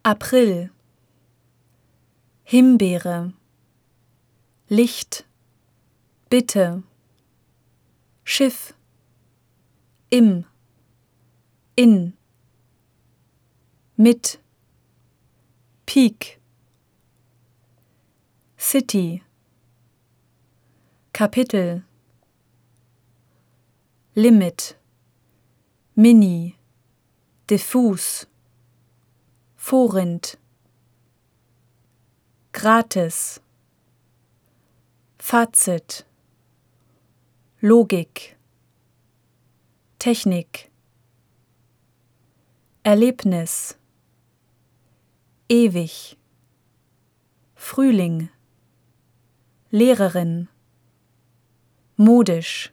April. Himbeere. Licht. Bitte. Schiff. Im. In. Mit. Peak. City. Kapitel. Limit. Mini. Diffus. Vorrind. Gratis. Fazit. Logik. Technik. Erlebnis. Ewig. Frühling. Lehrerin. Modisch.